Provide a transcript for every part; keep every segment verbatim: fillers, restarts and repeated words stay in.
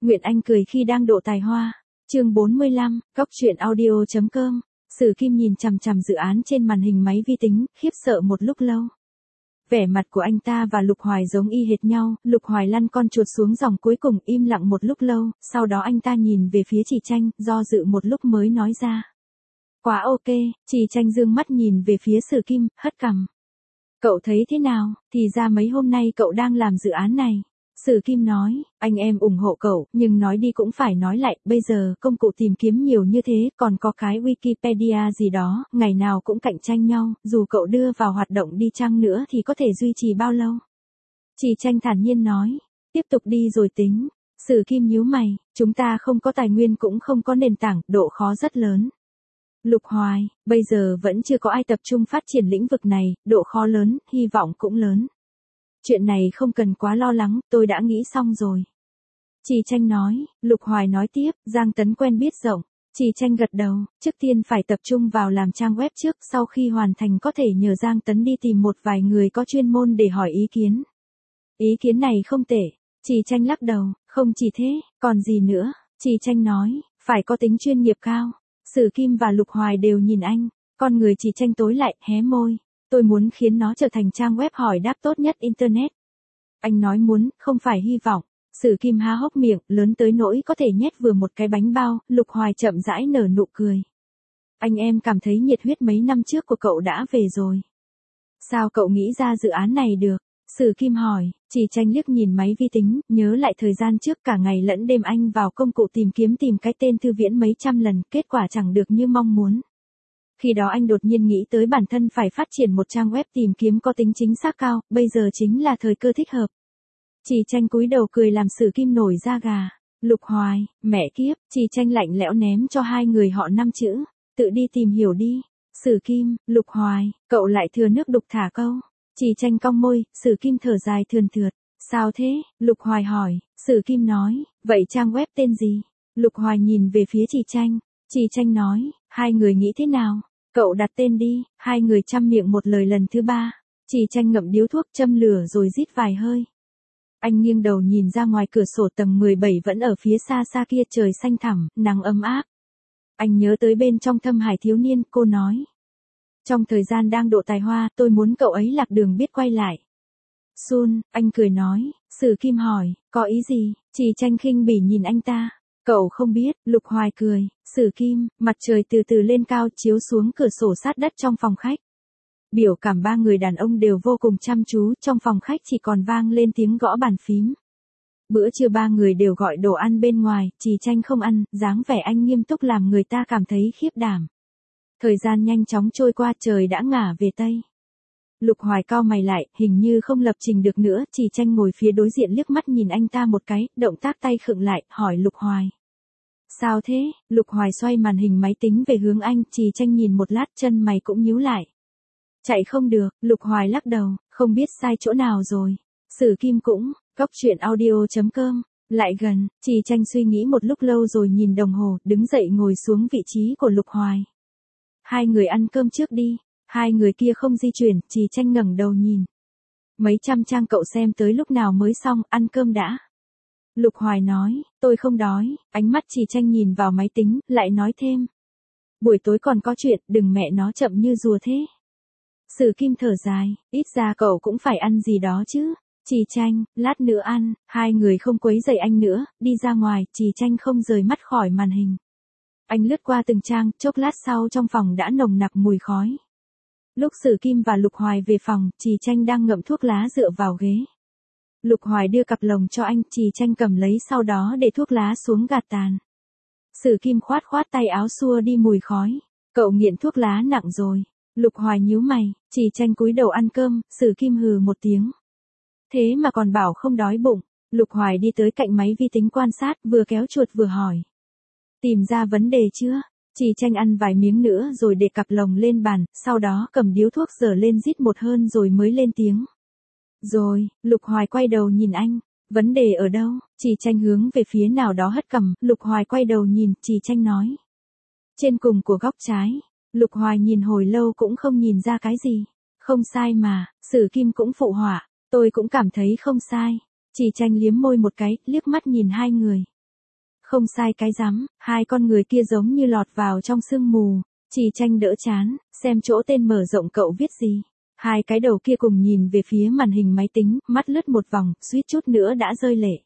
Nguyện Anh cười khi đang độ tài hoa. Chương bốn mươi lăm, góc truyện audio chấm com. Sử Kim nhìn chằm chằm dự án trên màn hình máy vi tính, khiếp sợ một lúc lâu. Vẻ mặt của anh ta và Lục Hoài giống y hệt nhau, Lục Hoài lăn con chuột xuống dòng cuối cùng im lặng một lúc lâu, sau đó anh ta nhìn về phía Chỉ Tranh, do dự một lúc mới nói ra. Quá ok, Chỉ Tranh dương mắt nhìn về phía Sử Kim, hất cằm. Cậu thấy thế nào, thì ra mấy hôm nay cậu đang làm dự án này. Sử Kim nói, anh em ủng hộ cậu, nhưng nói đi cũng phải nói lại, bây giờ công cụ tìm kiếm nhiều như thế, còn có cái Wikipedia gì đó, ngày nào cũng cạnh tranh nhau, dù cậu đưa vào hoạt động đi chăng nữa thì có thể duy trì bao lâu. Chỉ Tranh thản nhiên nói, tiếp tục đi rồi tính. Sử Kim nhíu mày, chúng ta không có tài nguyên cũng không có nền tảng, độ khó rất lớn. Lục Hoài, bây giờ vẫn chưa có ai tập trung phát triển lĩnh vực này, độ khó lớn, hy vọng cũng lớn. Chuyện này không cần quá lo lắng, tôi đã nghĩ xong rồi. Chỉ Tranh nói, Lục Hoài nói tiếp, Giang Tấn quen biết rộng. Chỉ Tranh gật đầu, trước tiên phải tập trung vào làm trang web trước, sau khi hoàn thành có thể nhờ Giang Tấn đi tìm một vài người có chuyên môn để hỏi ý kiến. Ý kiến này không tệ. Chỉ Tranh lắc đầu, không chỉ thế, còn gì nữa. Chỉ Tranh nói, phải có tính chuyên nghiệp cao. Sử Kim và Lục Hoài đều nhìn anh, con người Chỉ Tranh tối lại, hé môi. Tôi muốn khiến nó trở thành trang web hỏi đáp tốt nhất Internet. Anh nói muốn, không phải hy vọng. Sử Kim há hốc miệng, lớn tới nỗi có thể nhét vừa một cái bánh bao, Lục Hoài chậm rãi nở nụ cười. Anh em cảm thấy nhiệt huyết mấy năm trước của cậu đã về rồi. Sao cậu nghĩ ra dự án này được? Sử Kim hỏi, Chỉ Tranh liếc nhìn máy vi tính, nhớ lại thời gian trước cả ngày lẫn đêm anh vào công cụ tìm kiếm tìm cái tên Thư Viễn mấy trăm lần, kết quả chẳng được như mong muốn. Khi đó anh đột nhiên nghĩ tới bản thân phải phát triển một trang web tìm kiếm có tính chính xác cao, bây giờ chính là thời cơ thích hợp. Chỉ Tranh cúi đầu cười làm Sử Kim nổi da gà. Lục Hoài, mẹ kiếp, Chỉ Tranh lạnh lẽo ném cho hai người họ năm chữ, tự đi tìm hiểu đi. Sử Kim, Lục Hoài, cậu lại thừa nước đục thả câu. Chỉ Tranh cong môi, Sử Kim thở dài thườn thượt. Sao thế? Lục Hoài hỏi. Sử Kim nói, vậy trang web tên gì? Lục Hoài nhìn về phía Chỉ Tranh. Chỉ Tranh nói, hai người nghĩ thế nào? Cậu đặt tên đi. Hai người chăm miệng một lời lần thứ ba. Chỉ Tranh ngậm điếu thuốc châm lửa rồi rít vài hơi. Anh nghiêng đầu nhìn ra ngoài cửa sổ tầng mười bảy vẫn ở phía xa xa kia, trời xanh thẳm, nắng ấm áp. Anh nhớ tới bên trong Thâm Hải thiếu niên, cô nói. Trong thời gian đang độ tài hoa, tôi muốn cậu ấy lạc đường biết quay lại. Sun, anh cười nói. Sử Kim hỏi, có ý gì? Chỉ Tranh khinh bỉ nhìn anh ta. Cậu không biết. Lục Hoài cười. Sử Kim, mặt trời từ từ lên cao chiếu xuống cửa sổ sát đất trong phòng khách. Biểu cảm ba người đàn ông đều vô cùng chăm chú, trong phòng khách chỉ còn vang lên tiếng gõ bàn phím. Bữa trưa ba người đều gọi đồ ăn bên ngoài, Chỉ Tranh không ăn, dáng vẻ anh nghiêm túc làm người ta cảm thấy khiếp đảm. Thời gian nhanh chóng trôi qua, trời đã ngả về Tây. Lục Hoài cau mày lại, hình như không lập trình được nữa, Chỉ Tranh ngồi phía đối diện liếc mắt nhìn anh ta một cái, động tác tay khựng lại, hỏi Lục Hoài. Sao thế? Lục Hoài xoay màn hình máy tính về hướng anh, Chỉ Tranh nhìn một lát chân mày cũng nhíu lại. Chạy không được, Lục Hoài lắc đầu, không biết sai chỗ nào rồi. Sử Kim cũng, góc truyện audio chấm com, lại gần, Chỉ Tranh suy nghĩ một lúc lâu rồi nhìn đồng hồ, đứng dậy ngồi xuống vị trí của Lục Hoài. Hai người ăn cơm trước đi. Hai người kia không di chuyển, Chỉ Tranh ngẩng đầu nhìn. Mấy trăm trang cậu xem tới lúc nào mới xong, ăn cơm đã. Lục Hoài nói, tôi không đói, ánh mắt Chỉ Tranh nhìn vào máy tính, lại nói thêm. Buổi tối còn có chuyện, đừng mẹ nó chậm như rùa thế. Sử Kim thở dài, ít ra cậu cũng phải ăn gì đó chứ. Chỉ Tranh, lát nữa ăn, hai người không quấy rầy anh nữa, đi ra ngoài, Chỉ Tranh không rời mắt khỏi màn hình. Anh lướt qua từng trang, chốc lát sau trong phòng đã nồng nặc mùi khói. Lúc Sử Kim và Lục Hoài về phòng, Chỉ Tranh đang ngậm thuốc lá dựa vào ghế. Lục Hoài đưa cặp lồng cho anh, Chỉ Tranh cầm lấy sau đó để thuốc lá xuống gạt tàn. Sử Kim khoát khoát tay áo xua đi mùi khói. Cậu nghiện thuốc lá nặng rồi. Lục Hoài nhíu mày, Chỉ Tranh cúi đầu ăn cơm, Sử Kim hừ một tiếng. Thế mà còn bảo không đói bụng. Lục Hoài đi tới cạnh máy vi tính quan sát, vừa kéo chuột vừa hỏi. Tìm ra vấn đề chưa? Chỉ Tranh ăn vài miếng nữa rồi để cặp lồng lên bàn, sau đó cầm điếu thuốc dở lên rít một hơn rồi mới lên tiếng. Rồi, Lục Hoài quay đầu nhìn anh. Vấn đề ở đâu? Chỉ Tranh hướng về phía nào đó hất cằm, Lục Hoài quay đầu nhìn, Chỉ Tranh nói. Trên cùng của góc trái. Lục Hoài nhìn hồi lâu cũng không nhìn ra cái gì. Không sai mà, Sử Kim cũng phụ họa, tôi cũng cảm thấy không sai. Chỉ Tranh liếm môi một cái, liếc mắt nhìn hai người. Không sai cái rắm, hai con người kia giống như lọt vào trong sương mù. Trì Tranh đỡ chán, xem chỗ tên mở rộng cậu viết gì. Hai cái đầu kia cùng nhìn về phía màn hình máy tính, mắt lướt một vòng, suýt chút nữa đã rơi lệ.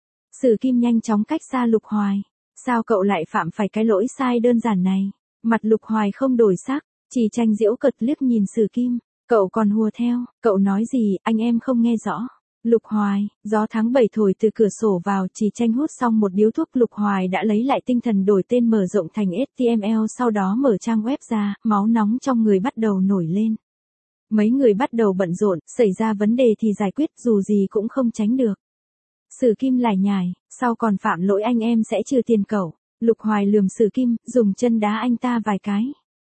Sử Kim nhanh chóng cách xa Lục Hoài. Sao cậu lại phạm phải cái lỗi sai đơn giản này? Mặt Lục Hoài không đổi sắc, Trì Tranh giễu cợt liếc nhìn Sử Kim. Cậu còn hùa theo, cậu nói gì, anh em không nghe rõ. Lục Hoài, gió tháng bảy thổi từ cửa sổ vào, Trì Tranh hút xong một điếu thuốc. Lục Hoài đã lấy lại tinh thần đổi tên mở rộng thành ếch ti em eo, sau đó mở trang web ra, máu nóng trong người bắt đầu nổi lên. Mấy người bắt đầu bận rộn, xảy ra vấn đề thì giải quyết, dù gì cũng không tránh được. Sử Kim lải nhải, sau còn phạm lỗi anh em sẽ trừ tiền cậu. Lục Hoài lườm Sử Kim, dùng chân đá anh ta vài cái.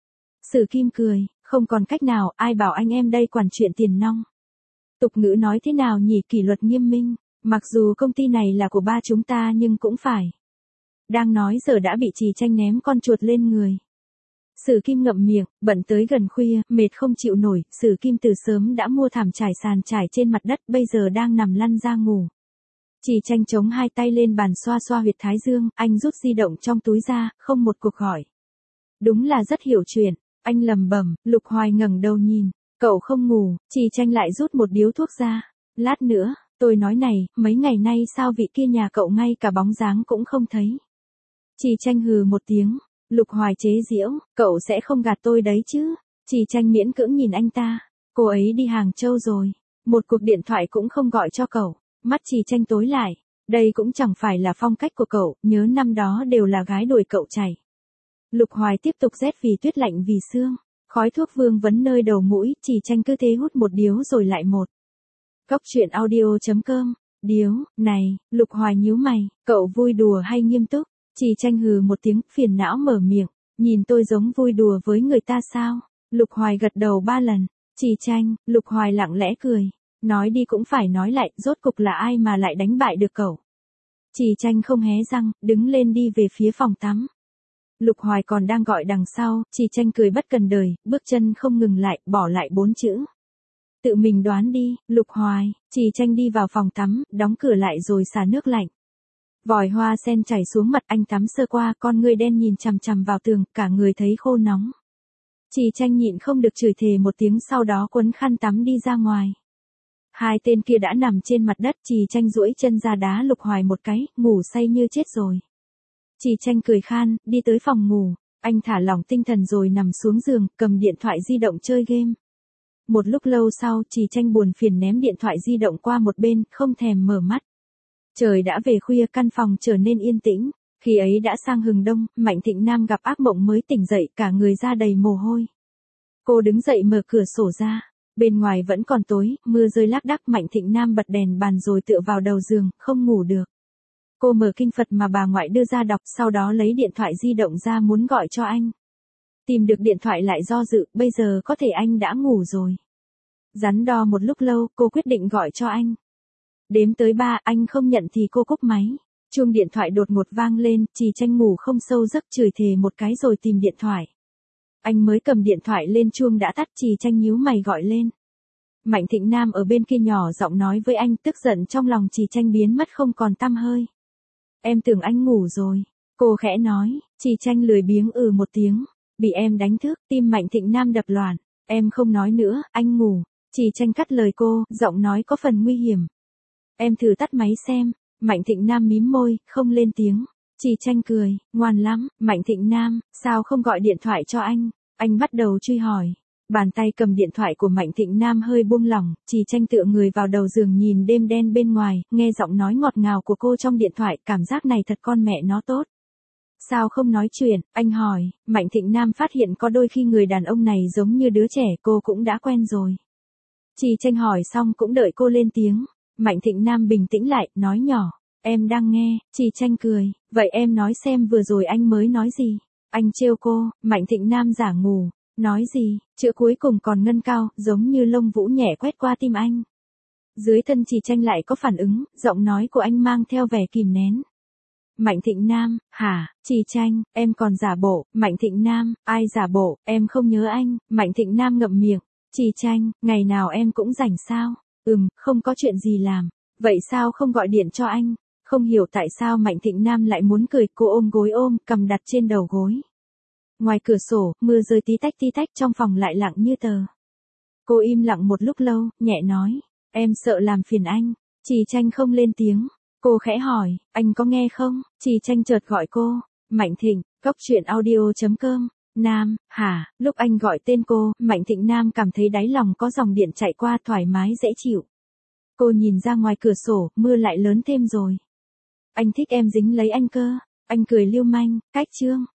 Sử Kim cười, không còn cách nào, ai bảo anh em đây quản chuyện tiền nong. Tục ngữ nói thế nào nhỉ, kỷ luật nghiêm minh, mặc dù công ty này là của ba chúng ta nhưng cũng phải. Đang nói giờ đã bị Trì Tranh ném con chuột lên người. Sử Kim ngậm miệng, bận tới gần khuya, mệt không chịu nổi, Sử Kim từ sớm đã mua thảm trải sàn trải trên mặt đất, bây giờ đang nằm lăn ra ngủ. Trì Tranh chống hai tay lên bàn xoa xoa huyệt thái dương, anh rút di động trong túi ra, không một cuộc gọi. Đúng là rất hiểu chuyện, anh lầm bẩm. Lục Hoài ngẩng đầu nhìn, cậu không ngủ. Trì Tranh lại rút một điếu thuốc ra. Lát nữa, tôi nói này, mấy ngày nay sao vị kia nhà cậu ngay cả bóng dáng cũng không thấy. Trì Tranh hừ một tiếng. Lục Hoài chế giễu, cậu sẽ không gạt tôi đấy chứ. Trì Tranh miễn cưỡng nhìn anh ta, cô ấy đi Hàng Châu rồi, một cuộc điện thoại cũng không gọi cho cậu. Mắt Trì Tranh tối lại, đây cũng chẳng phải là phong cách của cậu, nhớ năm đó đều là gái đuổi cậu chạy. Lục Hoài tiếp tục rét vì tuyết lạnh vì sương, khói thuốc vương vấn nơi đầu mũi, Trì Tranh cứ thế hút một điếu rồi lại một. Cóc truyện audio chấm com, điếu, này, Lục Hoài nhíu mày, cậu vui đùa hay nghiêm túc? Trì Tranh hừ một tiếng, phiền não mở miệng, nhìn tôi giống vui đùa với người ta sao? Lục Hoài gật đầu ba lần. Trì Tranh, Lục Hoài lặng lẽ cười, nói đi cũng phải nói lại, rốt cục là ai mà lại đánh bại được cậu? Trì Tranh không hé răng, đứng lên đi về phía phòng tắm. Lục Hoài còn đang gọi đằng sau, Trì Tranh cười bất cần đời, bước chân không ngừng lại, bỏ lại bốn chữ. Tự mình đoán đi. Lục Hoài. Trì Tranh đi vào phòng tắm, đóng cửa lại rồi xả nước lạnh. Vòi hoa sen chảy xuống mặt anh tắm sơ qua, con ngươi đen nhìn chằm chằm vào tường, cả người thấy khô nóng. Trì Tranh nhịn không được chửi thề một tiếng, sau đó quấn khăn tắm đi ra ngoài. Hai tên kia đã nằm trên mặt đất, Trì Tranh duỗi chân ra đá Lục Hoài một cái, ngủ say như chết rồi. Trì Tranh cười khan, đi tới phòng ngủ, anh thả lỏng tinh thần rồi nằm xuống giường, cầm điện thoại di động chơi game. Một lúc lâu sau, Trì Tranh buồn phiền ném điện thoại di động qua một bên, không thèm mở mắt. Trời đã về khuya, căn phòng trở nên yên tĩnh. Khi ấy đã sang hừng đông, Mạnh Thịnh Nam gặp ác mộng mới tỉnh dậy, cả người da đầy mồ hôi. Cô đứng dậy mở cửa sổ ra. Bên ngoài vẫn còn tối, mưa rơi lác đác. Mạnh Thịnh Nam bật đèn bàn rồi tựa vào đầu giường, không ngủ được. Cô mở kinh Phật mà bà ngoại đưa ra đọc, sau đó lấy điện thoại di động ra muốn gọi cho anh. Tìm được điện thoại lại do dự, bây giờ có thể anh đã ngủ rồi. Đắn đo một lúc lâu, cô quyết định gọi cho anh. Đếm tới ba, anh không nhận thì cô cúp máy. Chuông điện thoại đột ngột vang lên, Trì Tranh ngủ không sâu giấc, chửi thề một cái rồi tìm điện thoại. Anh mới cầm điện thoại lên chuông đã tắt. Trì Tranh nhíu mày gọi lên. Mạnh Thịnh Nam ở bên kia nhỏ giọng nói với anh, tức giận trong lòng Trì Tranh biến mất không còn tăm hơi. Em tưởng anh ngủ rồi. Cô khẽ nói. Trì Tranh lười biếng ừ một tiếng. Bị em đánh thức, tim Mạnh Thịnh Nam đập loạn. Em không nói nữa, anh ngủ. Trì Tranh cắt lời cô, giọng nói có phần nguy hiểm. Em thử tắt máy xem. Mạnh Thịnh Nam mím môi, không lên tiếng. Trì Tranh cười, ngoan lắm. Mạnh Thịnh Nam, sao không gọi điện thoại cho anh? Anh bắt đầu truy hỏi. Bàn tay cầm điện thoại của Mạnh Thịnh Nam hơi buông lỏng, Trì Tranh tựa người vào đầu giường nhìn đêm đen bên ngoài, nghe giọng nói ngọt ngào của cô trong điện thoại, cảm giác này thật con mẹ nó tốt. Sao không nói chuyện? Anh hỏi. Mạnh Thịnh Nam phát hiện có đôi khi người đàn ông này giống như đứa trẻ, cô cũng đã quen rồi. Trì Tranh hỏi xong cũng đợi cô lên tiếng. Mạnh Thịnh Nam bình tĩnh lại, nói nhỏ. Em đang nghe. Trì Tranh cười. Vậy em nói xem vừa rồi anh mới nói gì? Anh trêu cô. Mạnh Thịnh Nam giả ngủ. Nói gì? Chữ cuối cùng còn ngân cao, giống như lông vũ nhẹ quét qua tim anh. Dưới thân Trì Tranh lại có phản ứng, giọng nói của anh mang theo vẻ kìm nén. Mạnh Thịnh Nam, hả? Trì Tranh, em còn giả bộ. Mạnh Thịnh Nam, ai giả bộ? Em không nhớ anh. Mạnh Thịnh Nam ngậm miệng. Trì Tranh, ngày nào em cũng rảnh sao? Ừm, không có chuyện gì làm. Vậy sao không gọi điện cho anh? Không hiểu tại sao Mạnh Thịnh Nam lại muốn cười, cô ôm gối ôm, cầm đặt trên đầu gối. Ngoài cửa sổ, mưa rơi tí tách tí tách, trong phòng lại lặng như tờ. Cô im lặng một lúc lâu, nhẹ nói, em sợ làm phiền anh. Trì Tranh không lên tiếng. Cô khẽ hỏi, anh có nghe không? Trì Tranh chợt gọi cô, Mạnh Thịnh, cốc truyện audio chấm com. Nam, hả? Lúc anh gọi tên cô, Mạnh Thịnh Nam cảm thấy đáy lòng có dòng điện chạy qua, thoải mái dễ chịu. Cô nhìn ra ngoài cửa sổ, mưa lại lớn thêm rồi. Anh thích em dính lấy anh cơ. Anh cười lưu manh, cách chương.